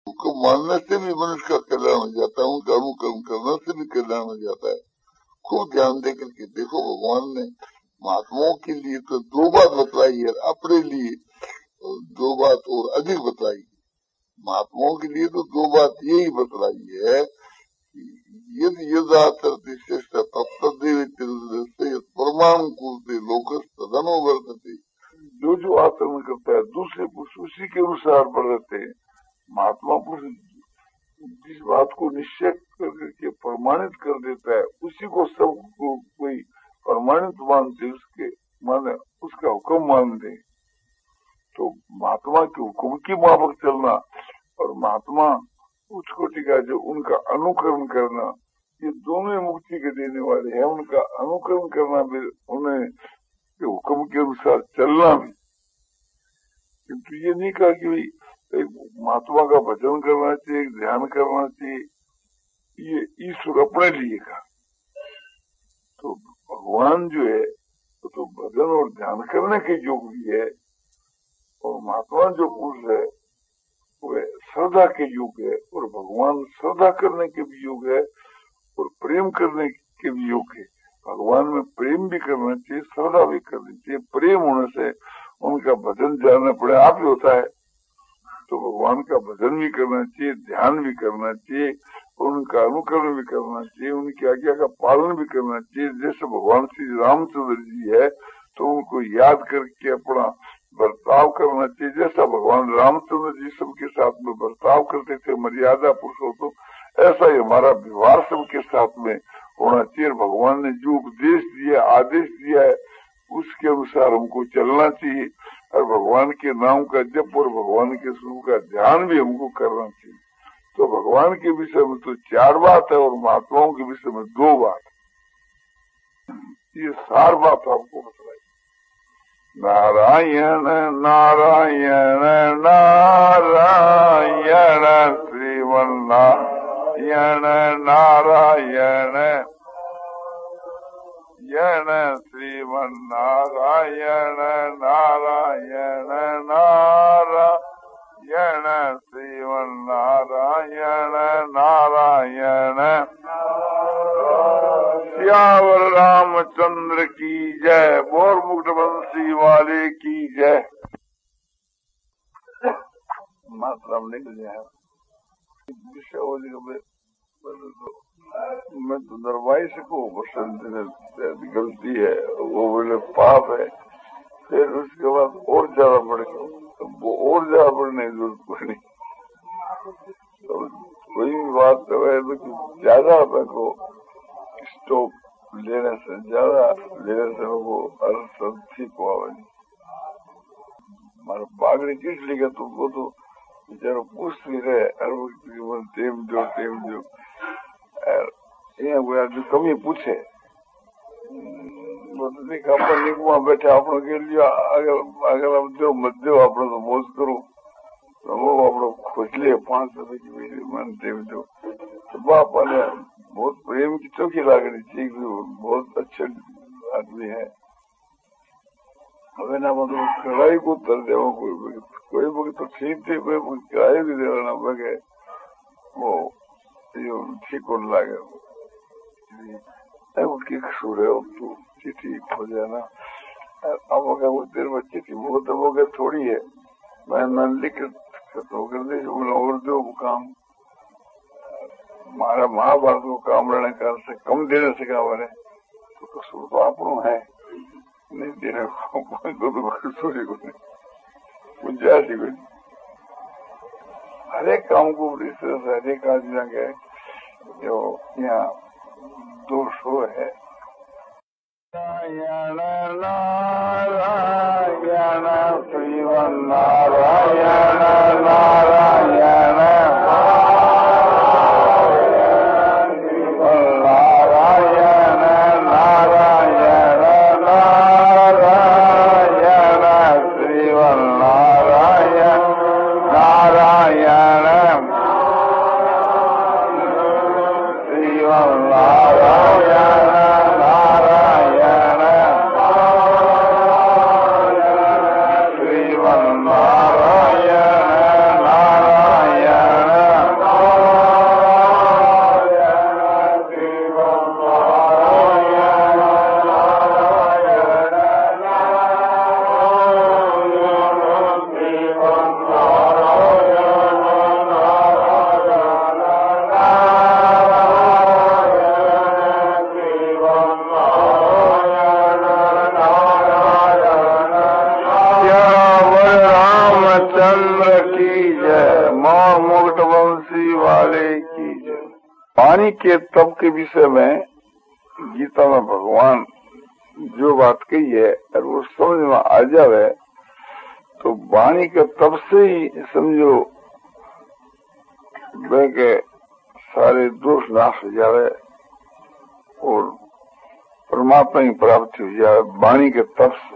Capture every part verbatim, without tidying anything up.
उनको मानने से भी मनुष्य का कल्याण हो जाता है, उनका अनुकरण करने से भी कल्याण हो जाता है। खूब ध्यान दे करके देखो, भगवान ने महात्माओं के लिए तो दो बात बतलाई है, अपने लिए दो बात और अधिक बतलाई। महात्माओं के लिए तो दो बात यही बतलाई है कि यदि यदाचरति श्रेष्ठ तत्तदेव परमाणु कूलते लोकस तदनो वर्तते। जो जो आचरण करता है दूसरे पुरुष उसी के अनुसार बढ़ते हैं। महात्मा पुरुष जिस बात को निश्चय करके प्रमाणित कर देता है उसी को सब को कोई प्रमाणित मानते, उसके माने उसका हुक्म मानते। तो महात्मा के हुक्म की माफक चलना और महात्मा उच्च कोटि का जो उनका अनुकरण करना, ये दोनों मुक्ति के देने वाले हैं। उनका अनुकरण करना भी, उन्हें हुक्म के अनुसार चलना भी। किंतु ये नहीं कहा कि भाई एक महात्मा का भजन करना चाहिए, ध्यान करना चाहिए, ये ईश्वर अपने लिए का। तो भगवान जो है तो, तो भजन और ध्यान करने के योग भी है, और महात्मा जो पुरुष है वह श्रद्धा के योग है, और भगवान श्रद्धा करने के भी योग है और प्रेम करने के भी योग है। भगवान में प्रेम भी करना चाहिए, श्रद्धा भी करनी चाहिए। प्रेम होने से उनका भजन जानना पड़े आप ही होता है, तो भगवान का भजन भी करना चाहिए, ध्यान भी करना चाहिए, उनका अनुकरण भी करना चाहिए, उनकी आज्ञा का पालन भी करना चाहिए। जैसे भगवान श्री रामचंद्र जी है तो उनको याद करके अपना बर्ताव करना चाहिए। जैसा भगवान रामचंद्र जी सबके साथ में बर्ताव करते थे मर्यादा पुरुषोत्तम, ऐसा ही हमारा व्यवहार सबके साथ में होना चाहिए। भगवान ने जो उपदेश दिया, आदेश दिया है, उसके अनुसार हमको चलना चाहिए, और भगवान के नाम का जप और भगवान के स्वरूप का ध्यान भी हमको करना चाहिए। तो भगवान के विषय में तो चार बात है और महात्माओं के विषय में दो बात। ये सार बात आपको बताई। नारायण नारायण नारायण श्रीमन नारायण नारायण यण श्रीमन नारायण नारायण नारायण श्रीमन नारायण नारायण। श्यावर रामचंद्र की जय, बोर मुकुटबंसी वाले की जय। मात्रा में निकल जाए विषय हो जाए मैं तो दरवाई सकूं, बसंत गलती है वो बोले पाप है, फिर उसके बाद और ज्यादा बढ़ गया, वो और ज्यादा बढ़ने की जरूरत पड़ी। तो कोई भी बात तो है तो ज्यादा को स्टोव लेने से ज्यादा लेने से वो हर सब ठीक हुआ। हमारा बागड़ी किस लिखा तुमको तो बेचारा पूछ भी रहे हर वक्त टेम जो टेम जो जो कमी पूछे निकमा बैठे आपने के लिए अगर अगर आप दो मत दो आपने तो मोज करो तो वो आपने खोज ले पांच रुपए की मेरी मन टेम दो। तो बाप ने बहुत प्रेम की चौकी लागनी चाहिए, बहुत अच्छे आदमी है। હવે ના બધું કઢાઈ को तर देवा कोई कोई वक्त तो ठीक थे, कोई किराए भी देना बगे वो ये ठीक होने लगे। उसकी सूर्य तू चिट्ठी हो जाना अब अगर वो देर में चिट्ठी वो तो वो गए थोड़ी है, मैं न लिख तो कर दे और दो काम हमारा महाभारत को काम रहने का से कम देने से क्या बने तो कसूर तो आपनो है नहीं देने को तो कसूर ही कुछ नहीं गुंजाइश ही कुछ। हरेक काम को हरेक आदमी के जो यहाँ दोष हो है। नारायण नारायण श्रीमन नारायण नारायण नारायण वाले की जय। वाणी के तप के विषय में गीता में भगवान जो बात कही है और वो समझ में आ जावे तो वाणी के तप से ही समझो वे के सारे दोष नाश हो जावे और परमात्मा की प्राप्ति हो जाए वाणी के तप से।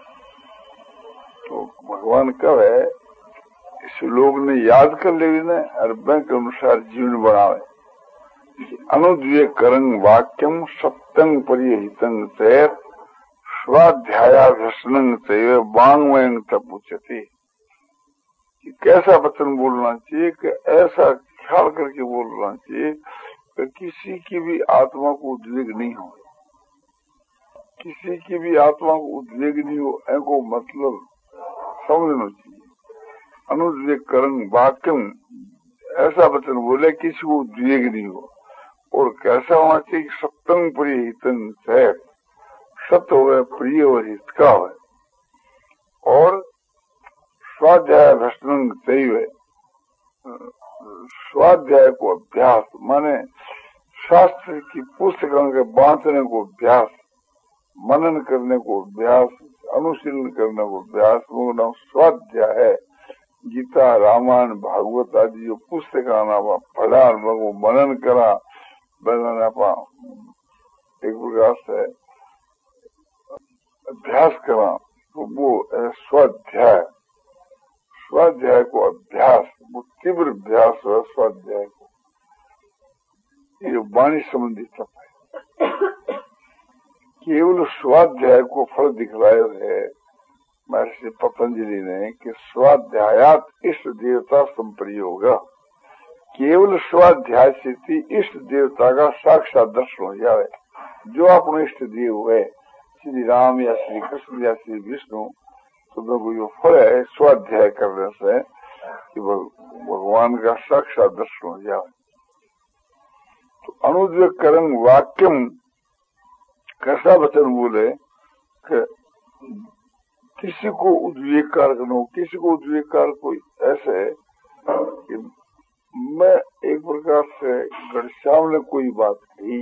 तो भगवान कहे इस लोग ने याद कर ले न और बैंक के अनुसार जीवन बनावे। अनुद्वेग करंग वाक्यम सत्यं परिहितं तैर स्वाध्यायाभ्यसनं तैव वाङ्मयं तपुच्यते। कि कैसा वचन बोलना चाहिए कि ऐसा ख्याल करके बोलना चाहिए कि किसी की भी आत्मा को उद्वेग नहीं हो, किसी की भी आत्मा को उद्वेग नहीं हो, ऐको मतलब समझना चाहिए। अनुद्वेग करंग वाक्यम ऐसा वचन बोले किसी को उद्वेग नहीं हो। और कैसा होना चाहिए? सत्यं परिहितं तैर, सत्य हो प्रिय और हित का हो। और स्वाध्याय भ्रष्टंग तैव, स्वाध्याय को अभ्यास माने शास्त्र की पुस्तकों के बांटने को अभ्यास, मनन करने को अभ्यास, अनुशीलन करने को अभ्यास, वो नाम स्वाध्याय है। गीता रामायण भागवत आदि जो पुस्तक आना पढ़ा वो मनन करा बनाना पा एक प्रकार से अभ्यास करा तो वो स्वाध्याय। स्वाध्याय को अभ्यास, वो तीव्र अभ्यास है स्वाध्याय को। ये वाणी संबंधी तप है। केवल स्वाध्याय को फल दिखलाए है महर्षि पतंजलि ने कि स्वाध्यायात इष्ट देवता संप्रयोग। केवल स्वाध्याय से इष्ट देवता का साक्षात दर्शन हो जाए। जो अपने इष्ट देव है श्री राम या श्री कृष्ण या श्री विष्णु, तो देखो जो फल है स्वाध्याय करने से कि भगवान का साक्षात दर्शन हो जाए। तो अनुद्वेग करंग वाक्यम कैसा वचन बोले कि किसी को उद्वेग कारक न हो। किसी को उद्वेग कारक कोई ऐसे कि मैं एक प्रकार से घनश्याम ने कोई बात कही,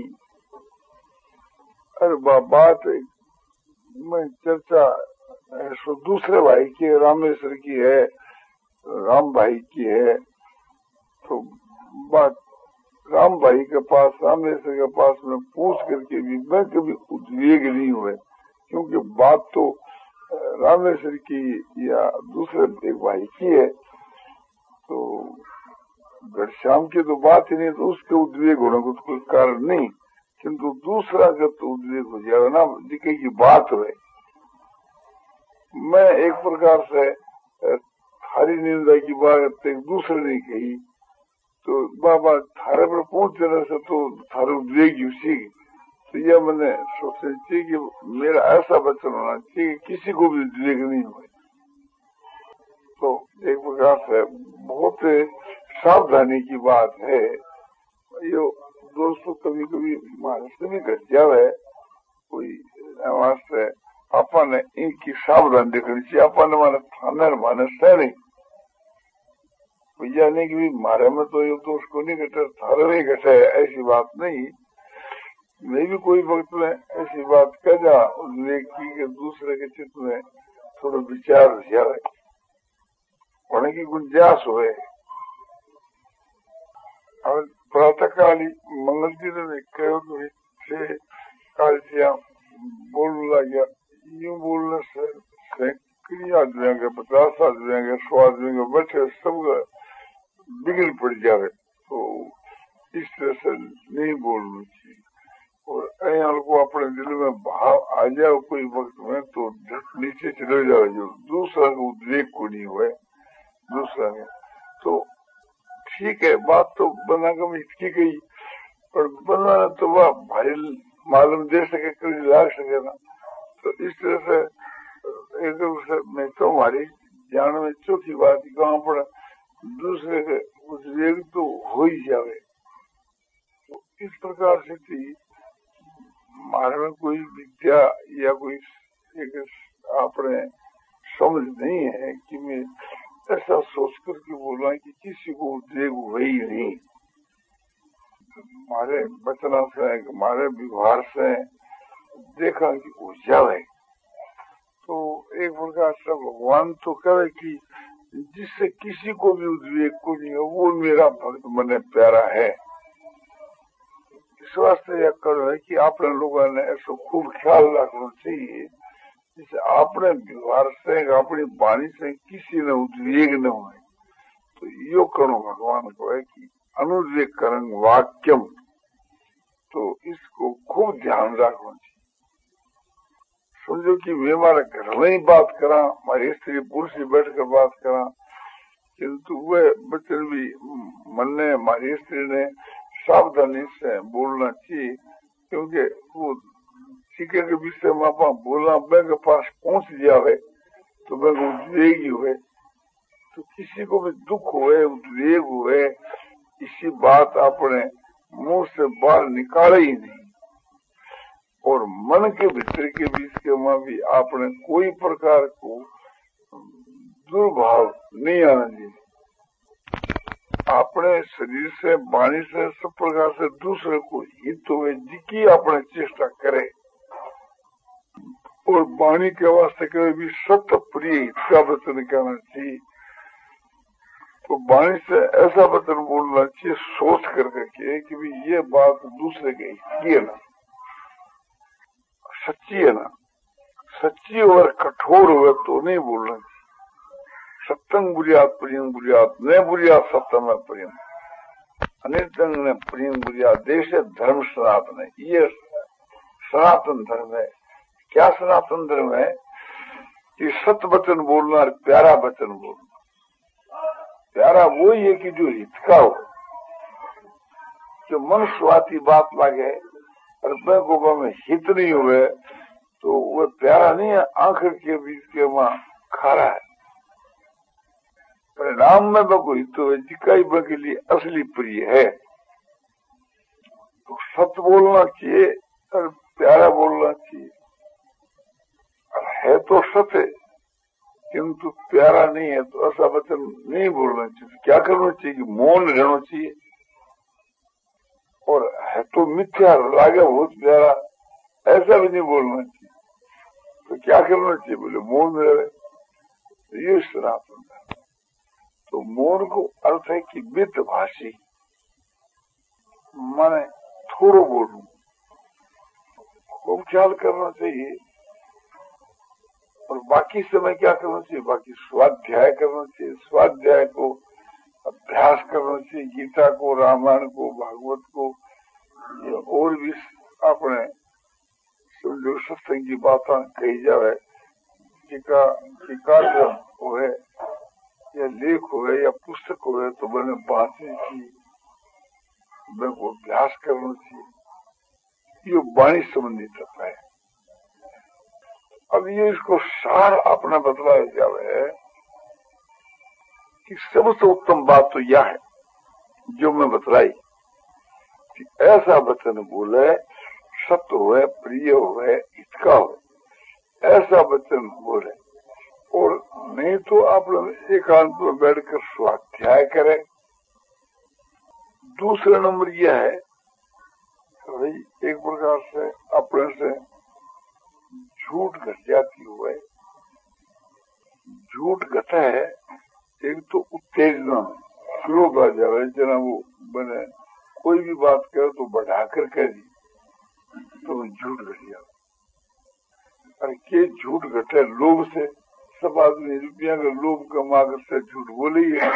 अरे बात मैं चर्चा सो दूसरे भाई की है, रामेश्वर की है, राम भाई की है, तो बात राम भाई के पास रामेश्वर के पास में पूछ करके भी मैं कभी उद्वेग नहीं हुए, क्योंकि बात तो रामेश्वर की या दूसरे एक भाई की है। तो घनश्याम की तो बात ही नहीं, तो उसके उद्वेग होने को तो कोई कारण नहीं, किंतु दूसरा का तो उद्वेग हो जाएगा ना, दिखे की बात हुए। मैं एक प्रकार से थारी निंदा की बात एक दूसरे ने कही, तो बाबा थारे पर पहुंच देने से तो थारे उद्वेग उसी। तो यह मैंने सोचना चाहिए कि मेरा ऐसा वचन होना चाहिए किसी को भी उद्वेग नहीं हुए। तो एक प्रकार से बहुत सावधानी की बात है। यो दोस्तों कभी कभी महाराष्ट्र में घट जावे कोई से अपन इनकी सावधान देखनी चाहिए। अपन माने थाने माने सह नहीं भैया नहीं कि मारे में तो ये दोष को नहीं घटे, थारे नहीं घटे, ऐसी बात नहीं। मैं भी कोई वक्त में ऐसी बात कह जा उद्वेग की कि दूसरे के चित्त में थोड़ा विचार हो जाए, होने की गुंजाइश हुए। और प्रातः काली मंगल जी ने कहो तो छह काल से बोलने लग यूं बोलने से सैकड़ी आदमी के पचास आदमी के सौ आदमी के बैठे सब बिगड़ पड़ जाए। तो इस तरह से नहीं बोलना चाहिए। और यहाँ को अपने दिल में भाव आ जाए कोई वक्त में तो नीचे चले जाए, जो दूसरा को उद्वेग को नहीं हुए दूसरा में। तो ठीक है, बात तो बना कर इसकी गई, पर बनाना तो वह भाई मालूम दे सके कभी ला सके ना। तो इस तरह से एक मैं तो हमारी जान में चौथी बात कहाँ पर दूसरे के उद्वेग तो हो ही जावे। तो इस प्रकार से थी हमारे में कोई विद्या या कोई एक अपने समझ नहीं है कि मैं ऐसा सोच कर के बोला कि किसी को उद्वेग हुए ही नहीं। हमारे वचन से, हमारे व्यवहार से देखा कि उजावे। तो एक प्रकार से भगवान तो कहे कि जिससे किसी को भी उद्वेग को नहीं हो, वो मेरा भक्त मने प्यारा है। इस वास्ते यह करो है कि आपने लोगों ने ऐसा खूब ख्याल रखना चाहिए जिससे अपने व्यवहार से, अपनी वाणी से किसी ने उद्वेग न हो। तो यो करो भगवान को है कि अनुद्वेग करंग वाक्यम, तो इसको खूब ध्यान रखना चाहिए। समझो कि मैं हमारे घर में ही बात करा, हमारी स्त्री पुरुष ही बैठ कर बात करा, किंतु वह बच्चन भी मन ने, हमारी स्त्री ने सावधानी से बोलना चाहिए, क्योंकि वो सीखे के विषय में आप बोलना मैं के पास पहुंच जावे तो मैं उद्वेग हुए, तो किसी को भी दुख हुए, उद्वेग हुए, इसी बात अपने मुंह से बाहर निकाले ही नहीं। और मन के भीतर के बीच के वहां भी आपने कोई प्रकार को दुर्भाव नहीं आना चाहिए। अपने शरीर से, वाणी से, सब प्रकार से दूसरे को हित हुए जिकी अपने चेष्टा करे। और वाणी के वास्ते कभी भी सत्य प्रिय हित का वचन कहना चाहिए। तो वाणी से ऐसा वचन बोलना चाहिए सोच करके के कि भी ये बात दूसरे के हित की है ना, सच्ची है ना। सच्ची और कठोर हुए तो नहीं बोलना चाहिए। सत्संग बुरियात प्रियम बुरियात न बुरियात सत्यम में प्रियम अनितंग ने प्रियम बुरियात देश धर्म सनातन है। ये सनातन धर्म है। क्या सनातन धर्म है कि सत्य वचन बोलना और प्यारा वचन बोलना। प्यारा वो ही है कि जो हित का हो, जो मन स्वाति बात लगे और मैं में हित नहीं हुए तो वो प्यारा नहीं है। आंख के बीच के वहां खारा है। परिणाम में बको हित हुए जिकाई के लिए असली प्रिय है। तो सत्य बोलना चाहिए और प्यारा बोलना चाहिए। और है तो सत्य किंतु प्यारा नहीं है तो ऐसा वचन नहीं बोलना चाहिए। क्या करना चाहिए कि मौन रहना चाहिए। और है तो मिथ्या लागे बहुत प्यारा, ऐसा भी नहीं बोलना चाहिए। तो क्या करना चाहिए, बोले मौन रहे। ये सनातन है। तो मौन को अर्थ है कि मित भाषी, माने थोड़ो बोलूं, खूब ख्याल करना चाहिए। और बाकी समय क्या करना चाहिए, बाकी स्वाध्याय करना चाहिए। स्वाध्याय को अभ्यास करना चाहिए। गीता को, रामायण को, भागवत को, और भी अपने जो सत्संग की बातें कही जाए, कार्य हुए या लेख हुए या पुस्तक हुए तो मैंने बातें की, मैं को अभ्यास करना चाहिए। ये वाणी संबंधित है। अब ये इसको सार अपना बतलाया जावे कि सबसे उत्तम बात तो यह है जो मैं बतलाई कि ऐसा वचन बोले, सत्य हुए, प्रिय हुए, हितका हुए, ऐसा वचन बोले। और नहीं तो आप लोग एकांत में बैठकर स्वाध्याय करें। दूसरा नंबर यह है भाई, एक प्रकार से अपने से झूठ घट जाती हुए। झूठ घटा है एक तो उत्तेजना में क्रोध आ जाए, जना वो बने कोई भी बात करे तो बढ़ाकर कह दी तो झूठ घट जाए। और के झूठ घटे लोभ से, सब आदमी रुपया का लोभ कमाकर से झूठ बोले ही है।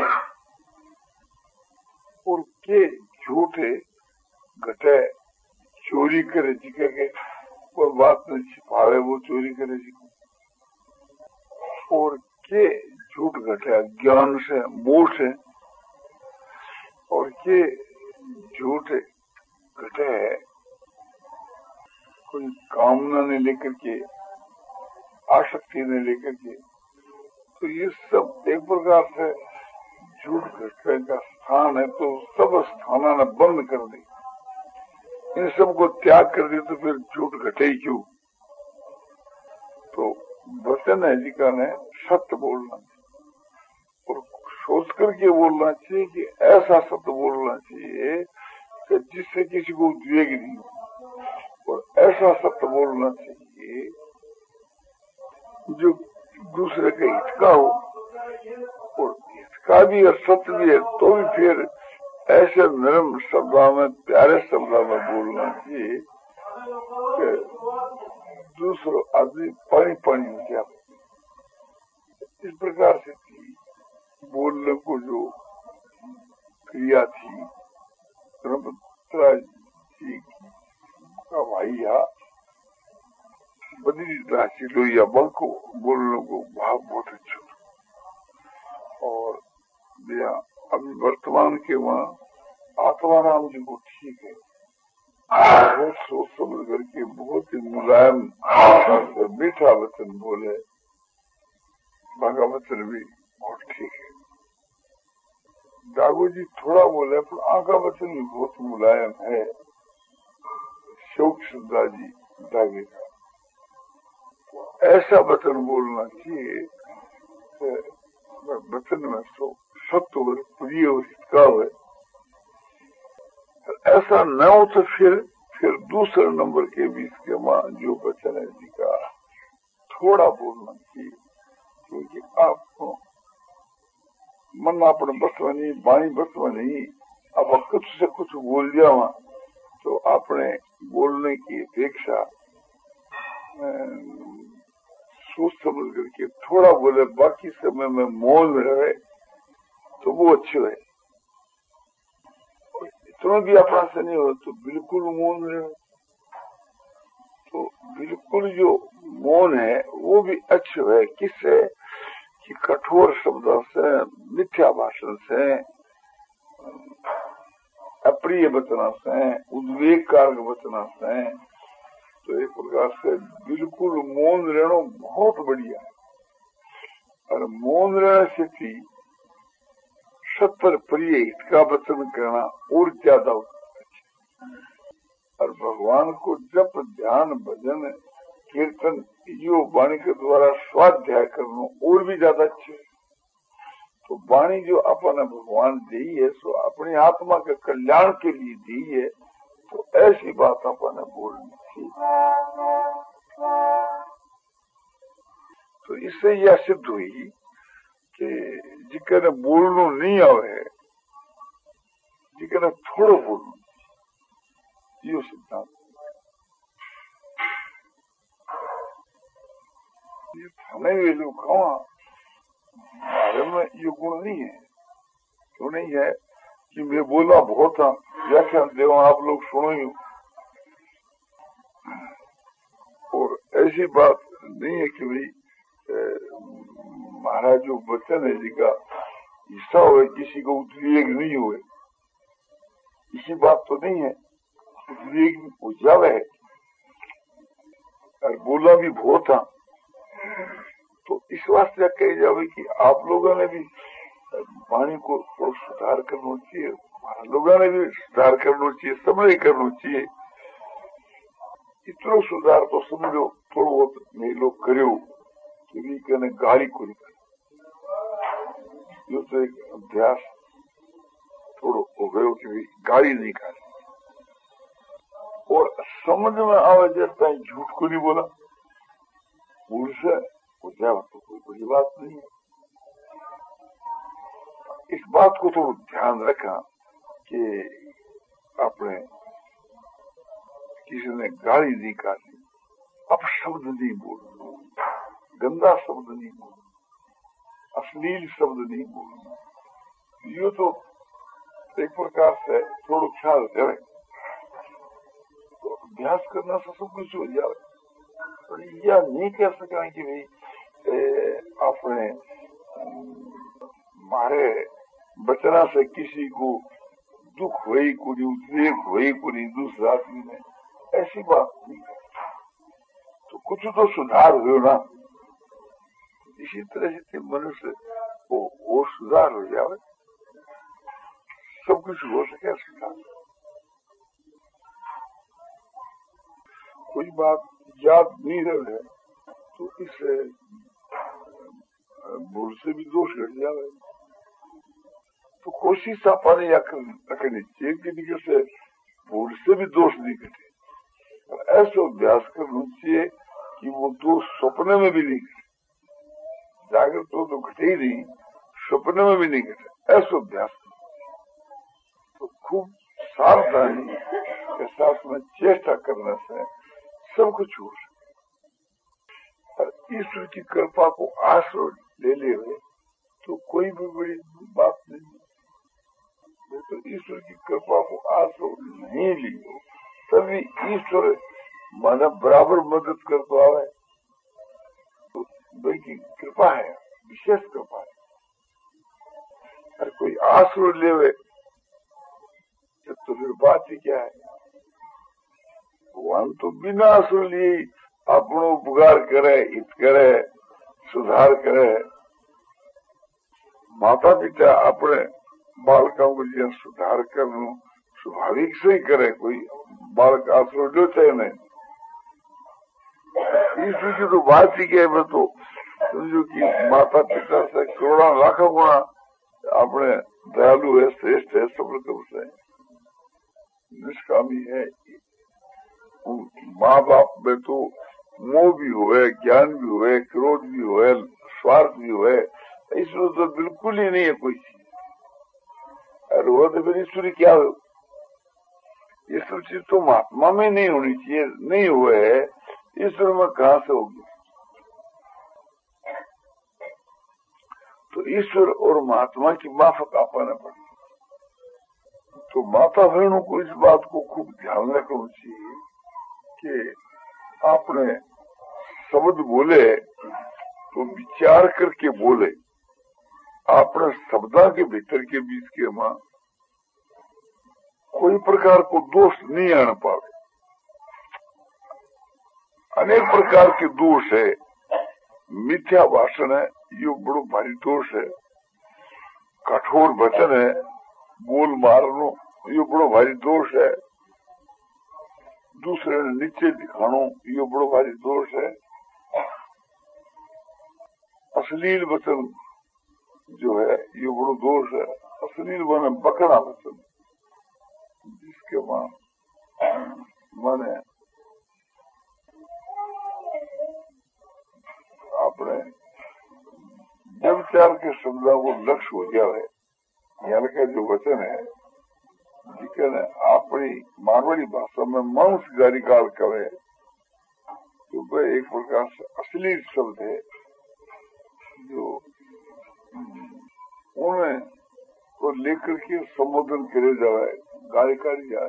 और के झूठे घटे चोरी करे जिके के कोई बात नहीं छिपावे, वो चोरी करे जिको। और के झूठ घटे ज्ञान से, मोह से। और के झूठ घटे है कोई कामना ने लेकर के, आसक्ति ने लेकर के। तो ये सब एक प्रकार से झूठ घटने का स्थान है। तो सब स्थाना ने बंद कर दी, इन सब को त्याग कर दी तो फिर झूठ घटे ही क्यों। तो वचन है जी का ने सत्य बोलना और सोच करके बोलना चाहिए कि ऐसा सत्य बोलना चाहिए कि जिससे किसी को उद्वेग नहीं हो। और ऐसा सत्य बोलना चाहिए जो दूसरे का हित का हो, और हित का भी और सत्य भी है तो भी फिर ऐसे नरम शब्दों में, प्यारे शब्दों में बोलना चाहिए कि दूसरा आदमी पानी पानी हो जाए। इस प्रकार से थी बोलने को जो क्रिया थी ब्रह्मपुत्रा जी का भैया बदली राशि लोहिया बल को बोलने को भाव बहुत अच्छा। और अभी वर्तमान के वहाँ आत्माराम जी को ठीक है, बहुत सोच समझ करके बहुत ही मुलायम मीठा वचन बोले, भागा वचन भी बहुत ठीक है। जागो जी थोड़ा बोले पर आका वचन भी बहुत मुलायम है। शोक श्रद्धा जी जागे का ऐसा वचन बोलना चाहिए वचन में सो सत्य हो, प्रिय हो, हितका हो। ऐसा न हो तो फिर फिर दूसरे नंबर के बीच के मां जो वचन है जी का थोड़ा बोलना चाहिए, क्योंकि आपको मन अपने बस में नहीं, वाणी बस में नहीं, अब कुछ से कुछ बोल जावा तो अपने बोलने की अपेक्षा सोच समझ करके थोड़ा बोले, बाकी समय में मौन में रहे तो वो अच्छे है। इतना भी अपना से नहीं हो तो बिल्कुल मौन में रहे, तो बिल्कुल जो मौन है वो भी अच्छे है। किससे कि कठोर शब्दों से, मिथ्या भाषण से, अप्रिय वचना से, उद्वेग कारक वचना से, तो एक प्रकार से बिल्कुल मौन रहना बहुत बढ़िया है। और मौन रहने से थी सत्तर प्रिय हित का वचन करना और ज्यादा होता है। और भगवान को जप, ध्यान, भजन, कीर्तन यो वाणी के द्वारा स्वाध्याय करना और भी ज्यादा अच्छे है। तो वाणी जो अपन भगवान दी है सो अपनी आत्मा के कल्याण के लिए दी है, तो ऐसी बात अपन बोलनी थी। तो इससे यह सिद्ध हुई कि जिकने बोलना नहीं आवे, जिकने थोड़ो बोलना, यो सिद्धांत। ये थाने वे लोग कहा हमारे में ये गुण नहीं है। क्यों नहीं है कि मैं बोला बहुत था, व्याख्यान देवा आप लोग सुनो ही। और ऐसी बात नहीं है कि भाई महाराज जो वचन है जी का हिस्सा हुए, किसी को उद्वेग नहीं हुए, इसी बात तो नहीं है। उद्वेग हो जावे है और बोला भी बहुत था, तो इस वास्ते कही जावे कि आप लोगों ने भी वाणी को थोड़ा सुधार करना चाहिए, हमारा लोगों ने भी सुधार करना चाहिए, सबने करना चाहिए। इतना सुधार तो समझो थोड़ा बहुत नहीं लोग करे, कहने गाली को नहीं करे, जो तो एक अभ्यास थोड़ा हो गयो कि गाली नहीं करे। और समझ में आवे जैसा झूठ को नहीं बोला, भूल से हो जाए तो कोई बड़ी बात नहीं है। इस बात को तो ध्यान रखा कि आपने किसी ने गाली नहीं काटी, अब शब्द नहीं बोलना, गंदा शब्द नहीं बोलना, अश्लील शब्द नहीं बोलना। ये तो एक प्रकार से थोड़ा ख्याल करे तो अभ्यास करना से सब कुछ हो जाए। तो यह नहीं कह सका कि भाई आपने मारे बचना से किसी को दुख हुई को नहीं, उद्वेग हुई को नहीं दूसरा आदमी में, ऐसी बात नहीं है। तो कुछ तो सुधार हो ना, इसी तरह से मनुष्य वो, वो सुधार हो जाए, सब कुछ हो सके सुधार। कोई बात याद नहीं रहे तो इससे भूल से भी दोष घट जाए। तो कोशिश अपन या रखनी चाहिए कि जैसे भूल से भी दोष नहीं घटे। और ऐसा अभ्यास करना चाहिए कि वो दोष स्वप्न में भी नहीं घटे, जागृत तो, तो घटे ही नहीं, स्वप्न में भी नहीं घटे, ऐसा अभ्यास। तो खूब सावधानी के साथ में चेष्टा करने से सब कुछ हो सके। और ईश्वर की कृपा को आश्रय ले ले हुए तो कोई भी बड़ी बात नहीं। तो ईश्वर की कृपा को आश्रय नहीं लियो तभी ईश्वर माना बराबर मदद कर पावे। तो की कृपा है, विशेष कृपा है। और कोई आश्रय लेवे तो फिर बात ही क्या है। भगवान तो बिना आश्रय लिए अपनो उपकार करे, हित करे, सुधार करे। माता पिता अपने बालकों को जो सुधार करना स्वाभाविक से ही करे, कोई बालक आश्रय लेते है नहीं। ईश्वर की तो बात ही क्या है। तो समझो कि माता पिता से करोड़ों लाखों गुणा अपने दयालु है, श्रेष्ठ है, सब से निष्कामी है। माँ बाप में तो मोह भी हुए, ज्ञान भी हुए, क्रोध भी हुए, स्वार्थ भी हुए, ईश्वर तो बिल्कुल ही नहीं है कोई चीज। और वो तो फिर ईश्वरी क्या हो, ईश्वर चीज तो महात्मा में नहीं होनी चाहिए, नहीं हुए है, ईश्वर में कहां से होगी। तो ईश्वर और महात्मा की माफक आपाना पड़ती। तो माता बहनों को इस बात को खूब ध्यान रखना चाहिए कि आपने शब्द बोले तो विचार करके बोले। आपने शब्दा के भीतर के बीच के मां कोई प्रकार को दोष नहीं आना पावे। अनेक प्रकार के दोष है। मिथ्या भाषण है, ये बड़ो भारी दोष है। कठोर वचन है, बोल मारनो, ये बड़ो भारी दोष है। दूसरे ने नीचे दिखानो, ये बड़ो भारी दोष है। अश्लील वचन जो है ये बड़ो दोष है। अश्लील माने बकड़ा वचन, जिसके मां माने अपने व्यभिचार के शब्दों को लक्ष्य हो जाए। यहाँ का जो वचन है जिसने अपनी मारवाड़ी भाषा में मांस गारी काल करे तो वह एक प्रकार से अश्लील शब्द है जो उन्हें को लेकर के संबोधन करे जाए, गाली काढ़ी जाए।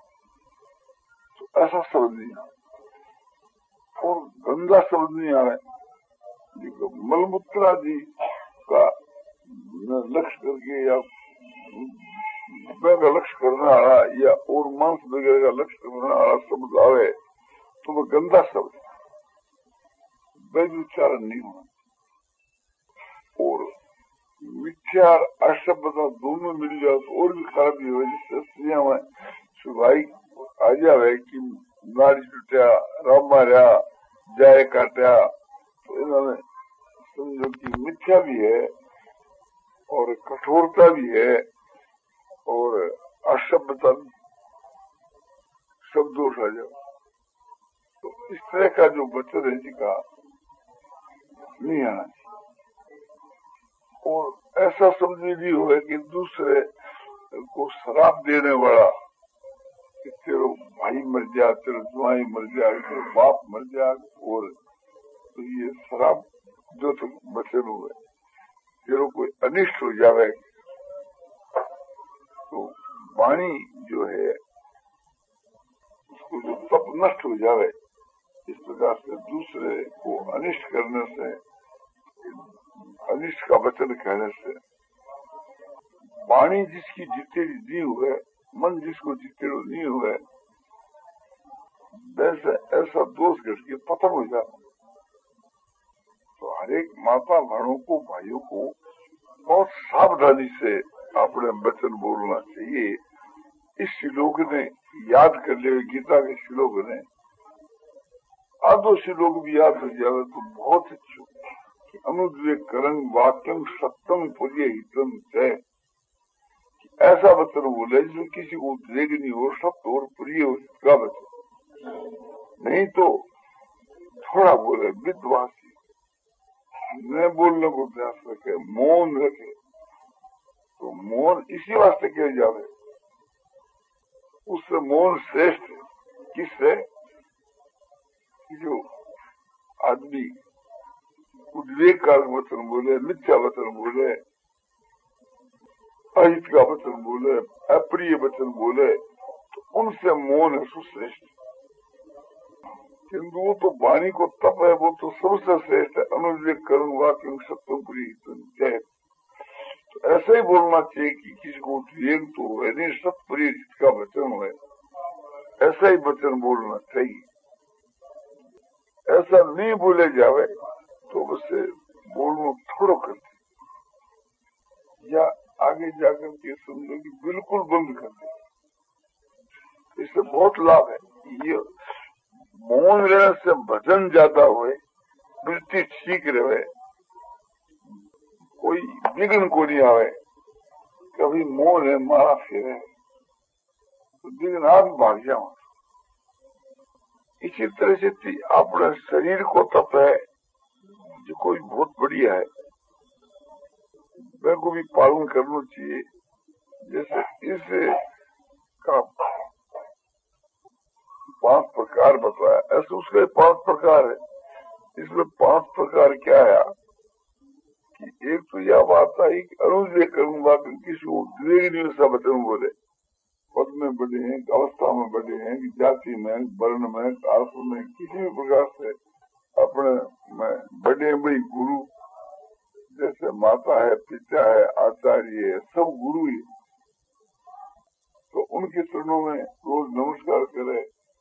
तो ऐसा शब्द नहीं आए और गंदा शब्द नहीं आए। मलमूत्रा जी का लक्ष्य करके या का लक्ष्य करने वाला या और मांस वगैरह का लक्ष्य करने वाला शब्द आवे तो वह गंदा शब्द है, व्यभिचारण नहीं होना। और मिथ्या अशब्द दोनों मिल जाए तो और भी खराबी हो, जिससे स्त्रियां में सुभाई आ जावे कि नारी टूटा, राम मारा, जाए काटा। तो इन्होंने समझो कि मिथ्या भी है और कठोरता भी है और अशब्दता भी, सब दोष आ जाए। तो इस तरह का जो वचन है जी का नहीं आना चाहिए। और ऐसा समझ भी हुआ कि दूसरे को शराब देने वाला कि तेरो भाई मर जा, तेरो जुआई मर जा, तेरो बाप मर जा, और तो ये शराब जो तो वचन हुए तेरो कोई अनिष्ट हो जावे तो वाणी जो है उसको जो तप नष्ट हो जावे। इस प्रकार से दूसरे को अनिष्ट करने से, अनिष्ट का वचन कहने से, वाणी जिसकी जितेरी नहीं हुए, मन जिसको जितेरो नहीं हुए, वैसे ऐसा दोष घट के खत्म हो जाता। तो हरेक माता बहनों को, भाइयों को बहुत सावधानी से अपने वचन बोलना चाहिए। इस श्लोक ने याद कर ले, गीता के श्लोक ने आधो श्लोक भी याद हो जाए तो बहुत अच्छे। अनुद्वेग करंग वाक्यम सत्यम पुर्य हितम है। ऐसा वचन बोले जिसमें किसी को उद्वेग नहीं हो, सत्य और प्रिय हो का वचन। नहीं तो थोड़ा बोले विद्वासी, न बोलने को प्रयास रखे, मौन रखे, तो मौन इसी वास्ते कह जावे, उससे मौन श्रेष्ठ है। किससे? जो आदमी उद्वेग का वचन बोले, मिथ्या वचन बोले, अहित का वचन बोले, अप्रिय वचन बोले, तो उनसे मौन है सुश्रेष्ठ। किंतु वो तो वाणी को तप है, वो तो सबसे श्रेष्ठ है। अनुद्वेग करूँ वाक्य सत्यम प्रिय, तो ऐसा ही बोलना चाहिए कि किसी को उद्वेग तो है नहीं, सत्प्रिय जिसका वचन है ऐसा ही वचन बोलना चाहिए। ऐसा नहीं बोले जावे तो उससे बोलना थोड़ा करते, या आगे जाकर के समझो कि बिल्कुल बंद कर दे। इससे बहुत लाभ है। ये मौन रहने से भजन ज्यादा हुए, वृत्ति ठीक रहे, कोई विघ्न को नहीं आवे। कभी मौन है मारा फिरे तो विघ्न आप भाग जाओ। इसी तरह से अपने शरीर को तप है जो कोई बहुत बढ़िया है, मैं को भी पालन करना चाहिए। जैसे इस का पांच प्रकार बताया, ऐसे उसके पांच प्रकार है। इसमें पांच प्रकार क्या है कि एक तो यह बात आई कि अनुद्वेग करूंगा, किसी को उद्वेग नहीं ऐसा वचन बोले, पद में बड़े हैं, अवस्था में बड़े हैं, जाति में, वर्ण में, आश्रम में, किसी भी प्रकार से अपने में बड़े बड़ी गुरु, जैसे माता है, पिता है, आचार्य है, सब गुरु ही, तो उनके चरणों में रोज नमस्कार करे।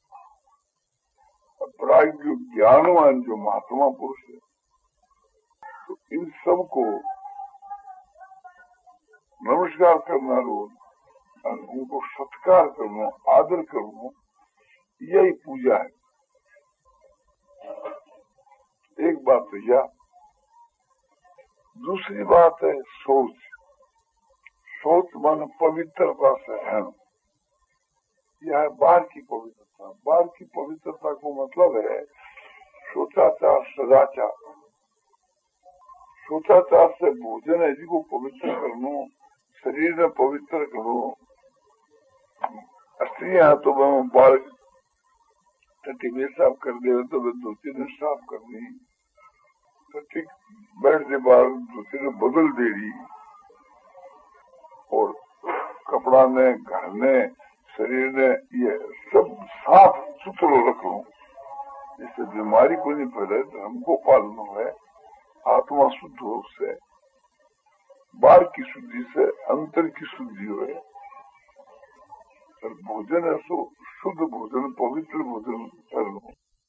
प्राज्ञ ज्ञानवान जो महात्मा पुरुष है, तो इन सब को नमस्कार करना रोज, उनको सत्कार करना, आदर करना, यही पूजा है। एक बात तो यह, दूसरी बात है शौच। शौच माने पवित्रता से रहना, यह बाहर की पवित्रता। बाहर की पवित्रता को मतलब है शोचाचार, सदाचार। शोचाचार से भोजन है जिसको पवित्र करना, शरीर में पवित्र करो। स्त्रियां तो बाल टट्टी में साफ कर दे तो वे धोती ने साफ करनी, टट्टी बैठते बाल धोती ने बदल दे रही, और कपड़ा ने, घर ने, शरीर ने, ये सब साफ सुथरा रख लो, जिससे बीमारी को नहीं फैले। तो हमको पालना है आत्मा शुद्ध हो, उससे बाहर की शुद्धि से अंतर की शुद्धि हो। और भोजन है सो शुद्ध भोजन, पवित्र भोजन करना।